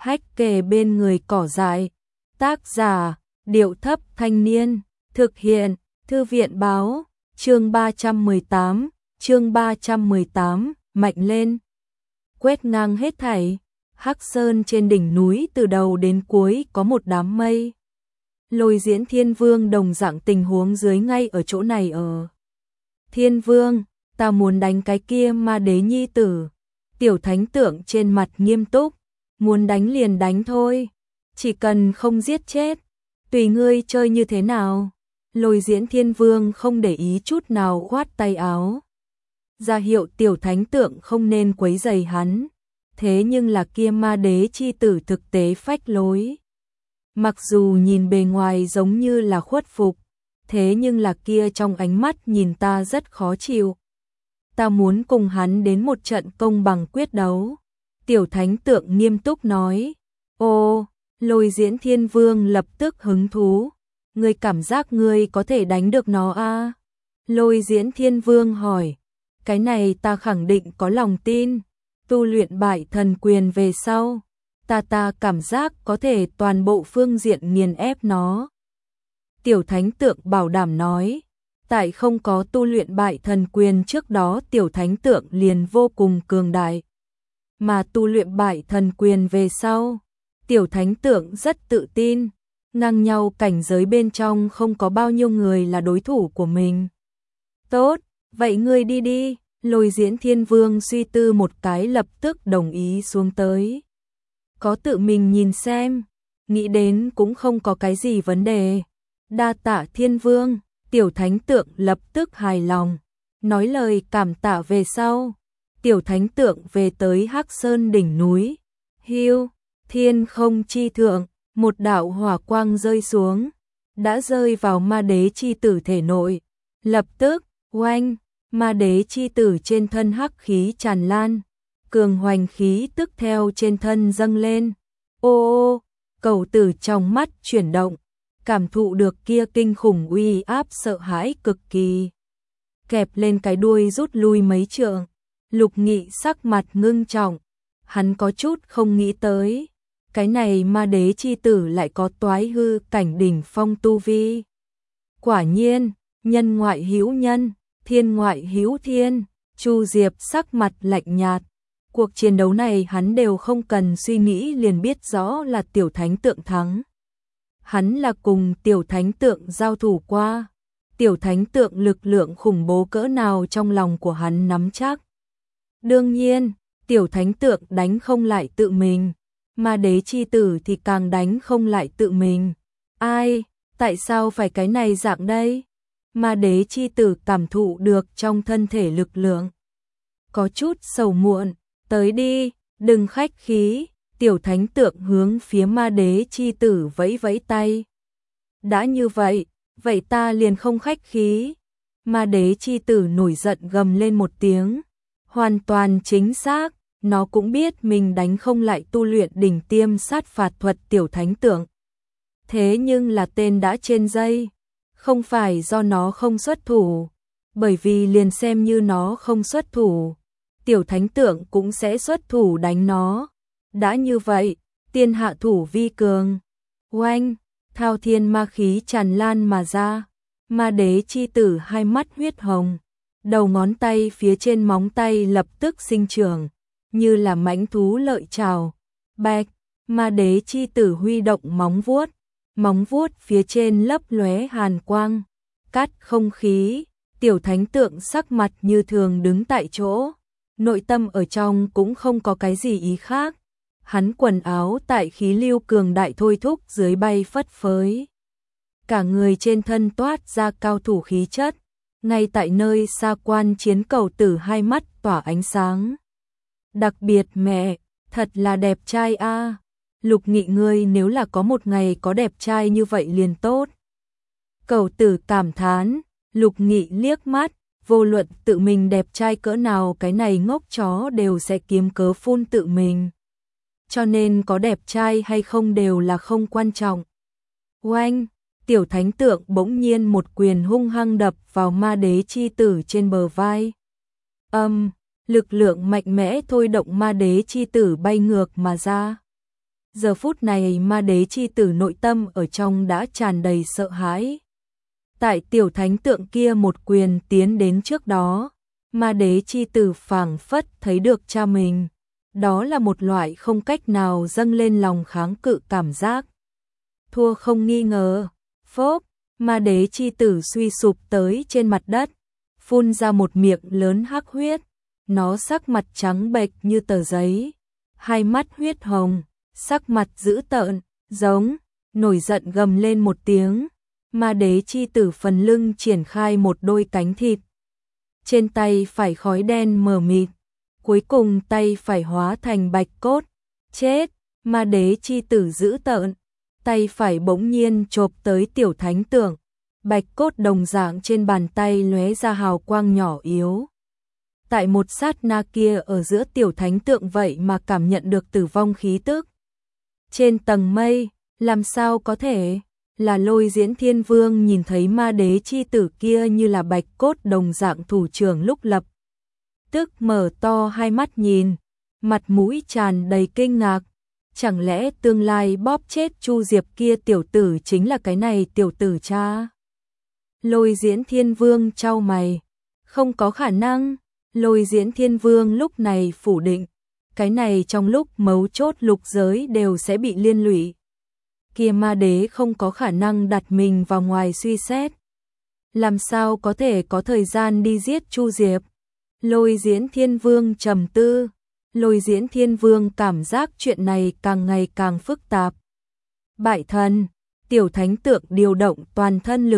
hách kề bên người cỏ dại. Tác giả, Điệu Thấp Thanh Niên. Thực hiện, Thư viện Báo. Chương 318, mạnh lên. Quét ngang hết thảy. Hắc Sơn trên đỉnh núi từ đầu đến cuối có một đám mây. Lôi Diễn Thiên Vương đồng dạng tình huống dưới ngay ở chỗ này ở. Thiên Vương, ta muốn đánh cái kia ma đế nhi tử. Tiểu thánh tượng trên mặt nghiêm túc, muốn đánh liền đánh thôi, chỉ cần không giết chết, tùy ngươi chơi như thế nào. Lôi Diễn Thiên Vương không để ý chút nào khoát tay áo, ra hiệu tiểu thánh tượng không nên quấy rầy hắn. Thế nhưng là kia ma đế chi tử thực tế phách lối. Mặc dù nhìn bề ngoài giống như là khuất phục, thế nhưng là kia trong ánh mắt nhìn ta rất khó chịu. Ta muốn cùng hắn đến một trận công bằng quyết đấu. Tiểu thánh tượng nghiêm túc nói. Ô, Lôi Diễn Thiên Vương lập tức hứng thú. Ngươi cảm giác ngươi có thể đánh được nó à? Lôi Diễn Thiên Vương hỏi. Cái này ta khẳng định có lòng tin. Tu luyện bại thần quyền về sau, ta cảm giác có thể toàn bộ phương diện nghiền ép nó. Tiểu thánh tượng bảo đảm nói. Tại không có tu luyện bại thần quyền trước đó tiểu thánh tượng liền vô cùng cường đại. Mà tu luyện bại thần quyền về sau, tiểu thánh tượng rất tự tin, ngang nhau cảnh giới bên trong không có bao nhiêu người là đối thủ của mình. Tốt, vậy ngươi đi đi. Lôi Diễn Thiên Vương suy tư một cái lập tức đồng ý xuống tới. Có tự mình nhìn xem, nghĩ đến cũng không có cái gì vấn đề. Đa tạ Thiên Vương. Tiểu thánh tượng lập tức hài lòng, nói lời cảm tạ về sau. Tiểu thánh tượng về tới Hắc Sơn đỉnh núi. Hiu, thiên không chi thượng, một đạo hỏa quang rơi xuống, đã rơi vào ma đế chi tử thể nội. Lập tức, oanh, ma đế chi tử trên thân hắc khí tràn lan, cường hoành khí tức theo trên thân dâng lên. Ô, cầu tử trong mắt chuyển động, cảm thụ được kia kinh khủng uy áp sợ hãi cực kỳ. Kẹp lên cái đuôi rút lui mấy trượng, Lục Nghị sắc mặt ngưng trọng, hắn có chút không nghĩ tới, cái này ma đế chi tử lại có toái hư cảnh đỉnh phong tu vi. Quả nhiên, nhân ngoại hữu nhân, thiên ngoại hữu thiên. Chu Diệp sắc mặt lạnh nhạt, cuộc chiến đấu này hắn đều không cần suy nghĩ liền biết rõ là tiểu thánh tượng thắng. Hắn là cùng tiểu thánh tượng giao thủ qua, tiểu thánh tượng lực lượng khủng bố cỡ nào trong lòng của hắn nắm chắc. Đương nhiên, tiểu thánh tượng đánh không lại tự mình, ma đế chi tử thì càng đánh không lại tự mình. Ai, tại sao phải cái này dạng đây? Ma đế chi tử cảm thụ được trong thân thể lực lượng, có chút sầu muộn. Tới đi, đừng khách khí. Tiểu thánh tượng hướng phía ma đế chi tử vẫy vẫy tay. Đã như vậy, vậy ta liền không khách khí. Ma đế chi tử nổi giận gầm lên một tiếng. Hoàn toàn chính xác, nó cũng biết mình đánh không lại tu luyện đỉnh tiêm sát phạt thuật tiểu thánh tượng. Thế nhưng là tên đã trên dây, không phải do nó không xuất thủ, bởi vì liền xem như nó không xuất thủ, tiểu thánh tượng cũng sẽ xuất thủ đánh nó. Đã như vậy, tiên hạ thủ vi cường. Oanh, thao thiên ma khí tràn lan mà ra. Ma đế chi tử hai mắt huyết hồng, đầu ngón tay phía trên móng tay lập tức sinh trưởng, như là mãnh thú lợi trào. Bạch, ma đế chi tử huy động móng vuốt phía trên lấp lóe hàn quang, cắt không khí. Tiểu thánh tượng sắc mặt như thường đứng tại chỗ, nội tâm ở trong cũng không có cái gì ý khác. Hắn quần áo tại khí lưu cường đại thôi thúc dưới bay phất phới. Cả người trên thân toát ra cao thủ khí chất, ngay tại nơi xa quan chiến cầu tử hai mắt tỏa ánh sáng. Đặc biệt mẹ, thật là đẹp trai a. Lục Nghị ngươi nếu là có một ngày có đẹp trai như vậy liền tốt. Cầu tử cảm thán, Lục Nghị liếc mắt, vô luận tự mình đẹp trai cỡ nào cái này ngốc chó đều sẽ kiếm cớ phun tự mình. Cho nên có đẹp trai hay không đều là không quan trọng. Oanh, tiểu thánh tượng bỗng nhiên một quyền hung hăng đập vào ma đế chi tử trên bờ vai. Lực lượng mạnh mẽ thôi động ma đế chi tử bay ngược mà ra. Giờ phút này ma đế chi tử nội tâm ở trong đã tràn đầy sợ hãi. Tại tiểu thánh tượng kia một quyền tiến đến trước đó, ma đế chi tử phảng phất thấy được cha mình. Đó là một loại không cách nào dâng lên lòng kháng cự cảm giác. Thua không nghi ngờ, phốp, ma đế chi tử suy sụp tới trên mặt đất, phun ra một miệng lớn hắc huyết, nó sắc mặt trắng bệch như tờ giấy, hai mắt huyết hồng, sắc mặt dữ tợn, giống, nổi giận gầm lên một tiếng, ma đế chi tử phần lưng triển khai một đôi cánh thịt. Trên tay phải khói đen mờ mịt, cuối cùng tay phải hóa thành bạch cốt, chết, ma đế chi tử dữ tợn, tay phải bỗng nhiên chộp tới tiểu thánh tượng, bạch cốt đồng dạng trên bàn tay lóe ra hào quang nhỏ yếu. Tại một sát na kia ở giữa tiểu thánh tượng vậy mà cảm nhận được tử vong khí tức. Trên tầng mây, làm sao có thể, là Lôi Diễn Thiên Vương nhìn thấy ma đế chi tử kia như là bạch cốt đồng dạng thủ trưởng lúc lập. Tức mở to hai mắt nhìn, mặt mũi tràn đầy kinh ngạc. Chẳng lẽ tương lai bóp chết Chu Diệp kia tiểu tử chính là cái này tiểu tử cha? Lôi Diễn Thiên Vương chau mày. Không có khả năng. Lôi Diễn Thiên Vương lúc này phủ định. Cái này trong lúc mấu chốt lục giới đều sẽ bị liên lụy. Kia ma đế không có khả năng đặt mình vào ngoài suy xét. Làm sao có thể có thời gian đi giết Chu Diệp? Lôi Diễn Thiên Vương trầm tư. Lôi Diễn Thiên Vương cảm giác chuyện này càng ngày càng phức tạp. Bại thần, tiểu thánh tượng điều động toàn thân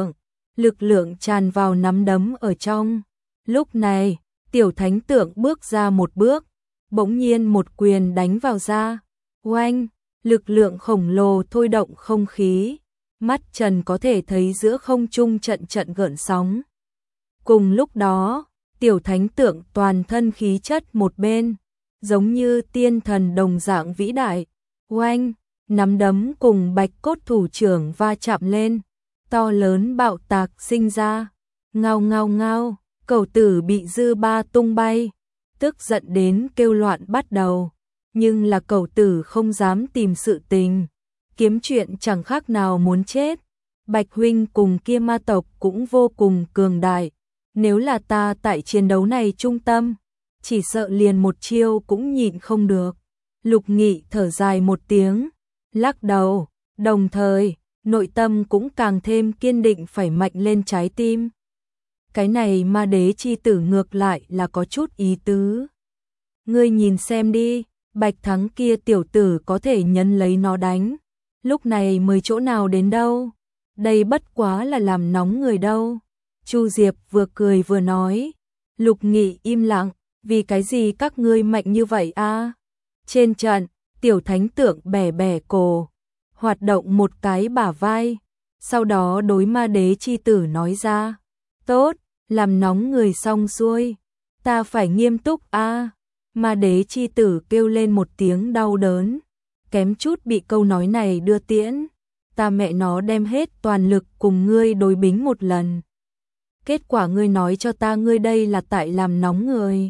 lực lượng tràn vào nắm đấm ở trong. Lúc này, tiểu thánh tượng bước ra một bước, bỗng nhiên một quyền đánh vào ra. Oanh, lực lượng khổng lồ thôi động không khí, mắt Trần có thể thấy giữa không trung trận trận gợn sóng. Cùng lúc đó, tiểu thánh tượng toàn thân khí chất một bên, giống như tiên thần đồng dạng vĩ đại. Oanh, nắm đấm cùng bạch cốt thủ trưởng va chạm lên, to lớn bạo tạc sinh ra. Ngao ngao ngao, cẩu tử bị dư ba tung bay, tức giận đến kêu loạn bắt đầu. Nhưng là cẩu tử không dám tìm sự tình, kiếm chuyện chẳng khác nào muốn chết. Bạch huynh cùng kia ma tộc cũng vô cùng cường đại, nếu là ta tại chiến đấu này trung tâm, chỉ sợ liền một chiêu cũng nhịn không được. Lục Nghị thở dài một tiếng, lắc đầu, đồng thời, nội tâm cũng càng thêm kiên định phải mạnh lên trái tim. Cái này ma đế chi tử ngược lại là có chút ý tứ. Ngươi nhìn xem đi, Bạch Thắng kia tiểu tử có thể nhấn lấy nó đánh. Lúc này mới chỗ nào đến đâu. Đây bất quá là làm nóng người đâu. Chu Diệp vừa cười vừa nói. Lục Nghị im lặng, vì cái gì các ngươi mạnh như vậy a? Trên trận, tiểu thánh tượng bẻ bẻ cổ, hoạt động một cái bả vai, sau đó đối ma đế chi tử nói ra. Tốt, làm nóng người xong xuôi, ta phải nghiêm túc a. Ma đế chi tử kêu lên một tiếng đau đớn, kém chút bị câu nói này đưa tiễn. Ta mẹ nó đem hết toàn lực cùng ngươi đối bính một lần. Kết quả ngươi nói cho ta ngươi đây là tại làm nóng người.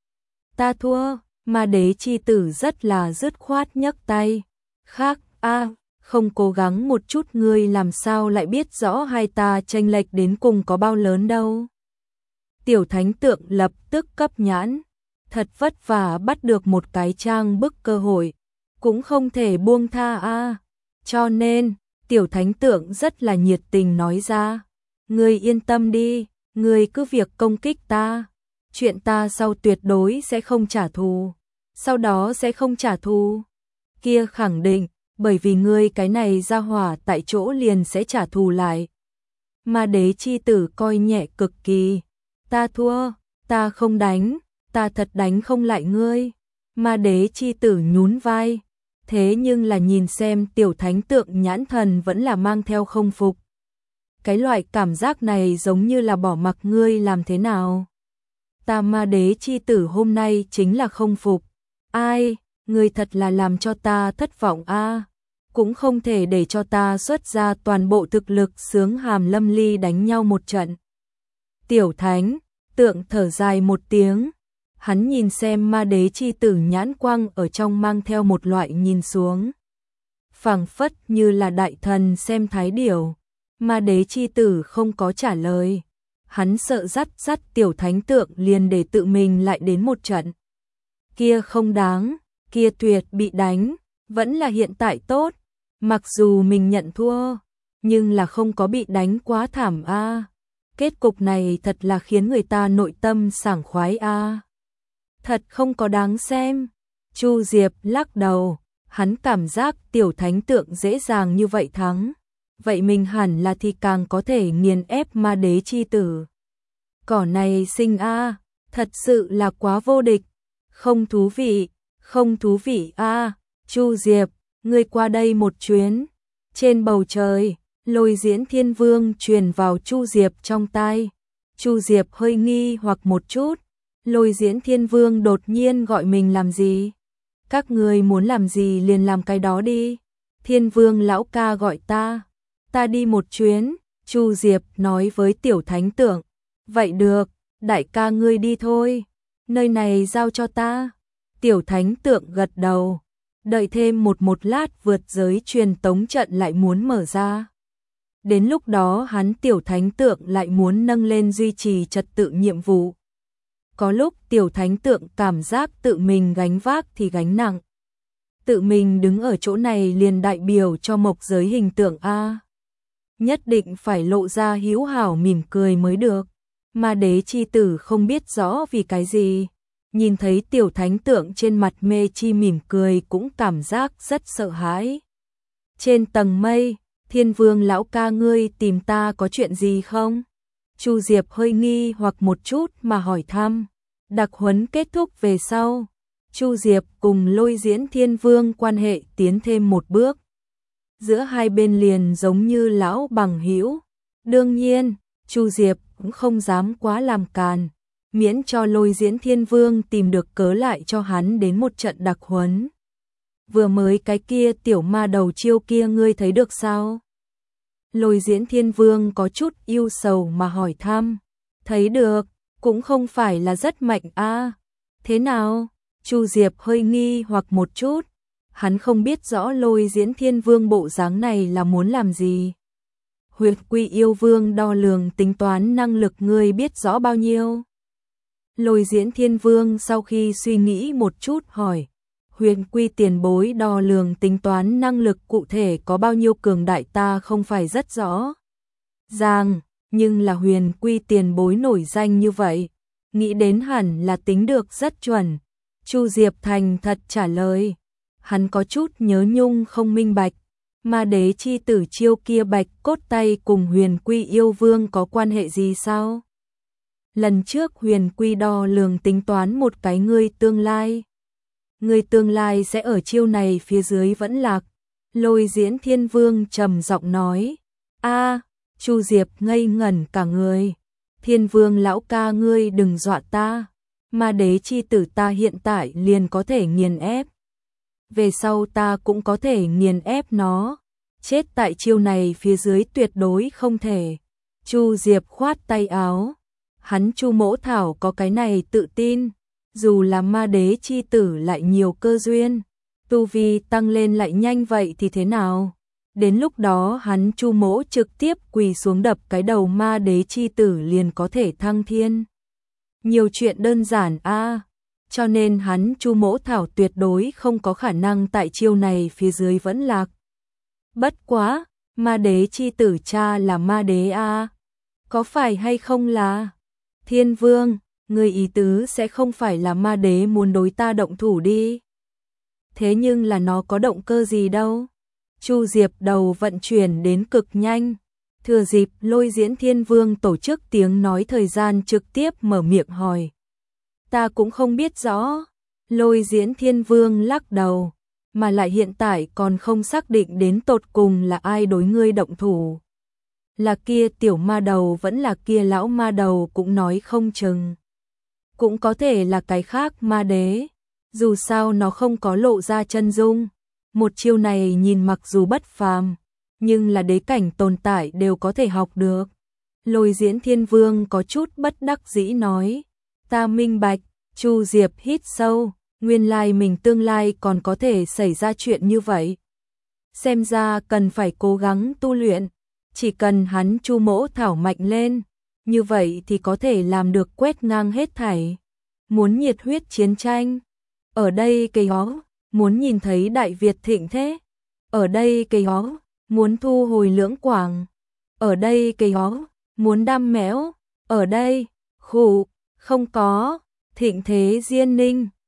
Ta thua, ma đế chi tử rất là dứt khoát nhấc tay. Khác, không cố gắng một chút ngươi làm sao lại biết rõ hai ta chênh lệch đến cùng có bao lớn đâu. Tiểu thánh tượng lập tức cấp nhãn, thật vất vả bắt được một cái trang bức cơ hội, cũng không thể buông tha a. Cho nên, tiểu thánh tượng rất là nhiệt tình nói ra, ngươi yên tâm đi, ngươi cứ việc công kích ta, chuyện ta sau tuyệt đối sẽ không trả thù, sau đó sẽ không trả thù. Kia khẳng định, bởi vì ngươi cái này ra hỏa tại chỗ liền sẽ trả thù lại. Ma đế chi tử coi nhẹ cực kỳ, ta thua, ta không đánh, ta thật đánh không lại ngươi. Ma đế chi tử nhún vai, thế nhưng là nhìn xem tiểu thánh tượng nhãn thần vẫn là mang theo không phục. Cái loại cảm giác này giống như là bỏ mặc ngươi làm thế nào. Ta ma đế chi tử hôm nay chính là không phục. Ai, ngươi thật là làm cho ta thất vọng a. Cũng không thể để cho ta xuất ra toàn bộ thực lực sướng hàm lâm ly đánh nhau một trận. Tiểu thánh tượng thở dài một tiếng, hắn nhìn xem ma đế chi tử nhãn quang ở trong mang theo một loại nhìn xuống. phảng phất như là đại thần xem thái điểu. Ma đế chi tử không có trả lời. Hắn sợ dắt tiểu thánh tượng liền để tự mình lại đến một trận. Kia không đáng, kia tuyệt bị đánh, vẫn là hiện tại tốt. Mặc dù mình nhận thua, nhưng là không có bị đánh quá thảm a. Kết cục này thật là khiến người ta nội tâm sảng khoái a. Thật không có đáng xem. Chu Diệp lắc đầu, hắn cảm giác tiểu thánh tượng dễ dàng như vậy thắng. Vậy mình hẳn là thì càng có thể nghiền ép ma đế chi tử. Cỏ này xinh a, thật sự là quá vô địch. Không thú vị a. Chu Diệp, ngươi qua đây một chuyến. Trên bầu trời, Lôi Diễn Thiên Vương truyền vào Chu Diệp trong tai. Chu Diệp hơi nghi hoặc một chút. Lôi Diễn Thiên Vương đột nhiên gọi mình làm gì? Các ngươi muốn làm gì liền làm cái đó đi. Thiên Vương lão ca gọi ta đi một chuyến. Chu Diệp nói với tiểu thánh tượng. Vậy được, đại ca ngươi đi thôi. Nơi này giao cho ta. Tiểu thánh tượng gật đầu. Đợi thêm một lát vượt giới truyền tống trận lại muốn mở ra. Đến lúc đó hắn tiểu thánh tượng lại muốn nâng lên duy trì trật tự nhiệm vụ. Có lúc tiểu thánh tượng cảm giác tự mình gánh vác thì gánh nặng. Tự mình đứng ở chỗ này liền đại biểu cho mộc giới hình tượng a. Nhất định phải lộ ra hữu hảo mỉm cười mới được. Ma đế chi tử không biết rõ vì cái gì. Nhìn thấy tiểu thánh tượng trên mặt mê chi mỉm cười cũng cảm giác rất sợ hãi. Trên tầng mây, Thiên Vương lão ca ngươi tìm ta có chuyện gì không? Chu Diệp hơi nghi hoặc một chút mà hỏi thăm. Đặc huấn kết thúc về sau, Chu Diệp cùng Lôi Diễn Thiên Vương quan hệ tiến thêm một bước. Giữa hai bên liền giống như lão bằng hữu. Đương nhiên, Chu Diệp cũng không dám quá làm càn, miễn cho Lôi Diễn Thiên Vương tìm được cớ lại cho hắn đến một trận đặc huấn. Vừa mới cái kia tiểu ma đầu chiêu kia ngươi thấy được sao? Lôi Diễn Thiên Vương có chút ưu sầu mà hỏi thăm. Thấy được, cũng không phải là rất mạnh a. Thế nào? Chu Diệp hơi nghi hoặc một chút. Hắn không biết rõ Lôi Diễn Thiên Vương bộ dáng này là muốn làm gì. Huyệt Quy Yêu Vương đo lường tính toán năng lực ngươi biết rõ bao nhiêu? Lôi Diễn Thiên Vương sau khi suy nghĩ một chút hỏi. Huyền Quy tiền bối đo lường tính toán năng lực cụ thể có bao nhiêu cường đại ta không phải rất rõ ràng, nhưng là Huyền Quy tiền bối nổi danh như vậy, nghĩ đến hẳn là tính được rất chuẩn. Chu Diệp thành thật trả lời. Hắn có chút nhớ nhung không minh bạch. Ma đế chi tử chiêu kia bạch cốt tay cùng Huyền Quy yêu vương có quan hệ gì sao? Lần trước Huyền Quy đo lường tính toán một cái ngươi tương lai. Người tương lai sẽ ở chiêu này phía dưới vẫn lạc. Lôi Diễn Thiên Vương trầm giọng nói. A, Chu Diệp ngây ngẩn cả người. Thiên Vương lão ca ngươi đừng dọa ta. Ma đế chi tử ta hiện tại liền có thể nghiền ép. Về sau ta cũng có thể nghiền ép nó. Chết tại chiêu này phía dưới tuyệt đối không thể. Chu Diệp khoát tay áo. Hắn Chu Mỗ Thảo có cái này tự tin. Dù là ma đế chi tử lại nhiều cơ duyên, tu vi tăng lên lại nhanh vậy thì thế nào? Đến lúc đó hắn Chu Mỗ trực tiếp quỳ xuống đập cái đầu ma đế chi tử liền có thể thăng thiên. Nhiều chuyện đơn giản a, cho nên hắn Chu Mỗ Thảo tuyệt đối không có khả năng tại chiêu này phía dưới vẫn lạc. Bất quá, ma đế chi tử cha là ma đế a, có phải hay không là? Thiên Vương, người ý tứ sẽ không phải là ma đế muốn đối ta động thủ đi. Thế nhưng là nó có động cơ gì đâu. Chu Diệp đầu vận chuyển đến cực nhanh. Thừa dịp Lôi Diễn Thiên Vương tổ chức tiếng nói thời gian trực tiếp mở miệng hỏi. Ta cũng không biết rõ. Lôi Diễn Thiên Vương lắc đầu. Mà lại hiện tại còn không xác định đến tột cùng là ai đối ngươi động thủ. Là kia tiểu ma đầu vẫn là kia lão ma đầu cũng nói không chừng. Cũng có thể là cái khác ma đế. Dù sao nó không có lộ ra chân dung. Một chiêu này nhìn mặc dù bất phàm, nhưng là đế cảnh tồn tại đều có thể học được. Lôi Diễn Thiên Vương có chút bất đắc dĩ nói. Ta minh bạch. Chu Diệp hít sâu. Nguyên lai mình tương lai còn có thể xảy ra chuyện như vậy. xem ra cần phải cố gắng tu luyện, chỉ cần hắn Chu Mỗ Thảo mạnh lên, như vậy thì có thể làm được quét ngang hết thảy. Muốn nhiệt huyết chiến tranh, ở đây cây hó, muốn nhìn thấy Đại Việt thịnh thế, ở đây cây hó, muốn thu hồi Lưỡng Quảng, ở đây cây hó, muốn đam mẽo, ở đây, khụ, không có, thịnh thế Diên Ninh.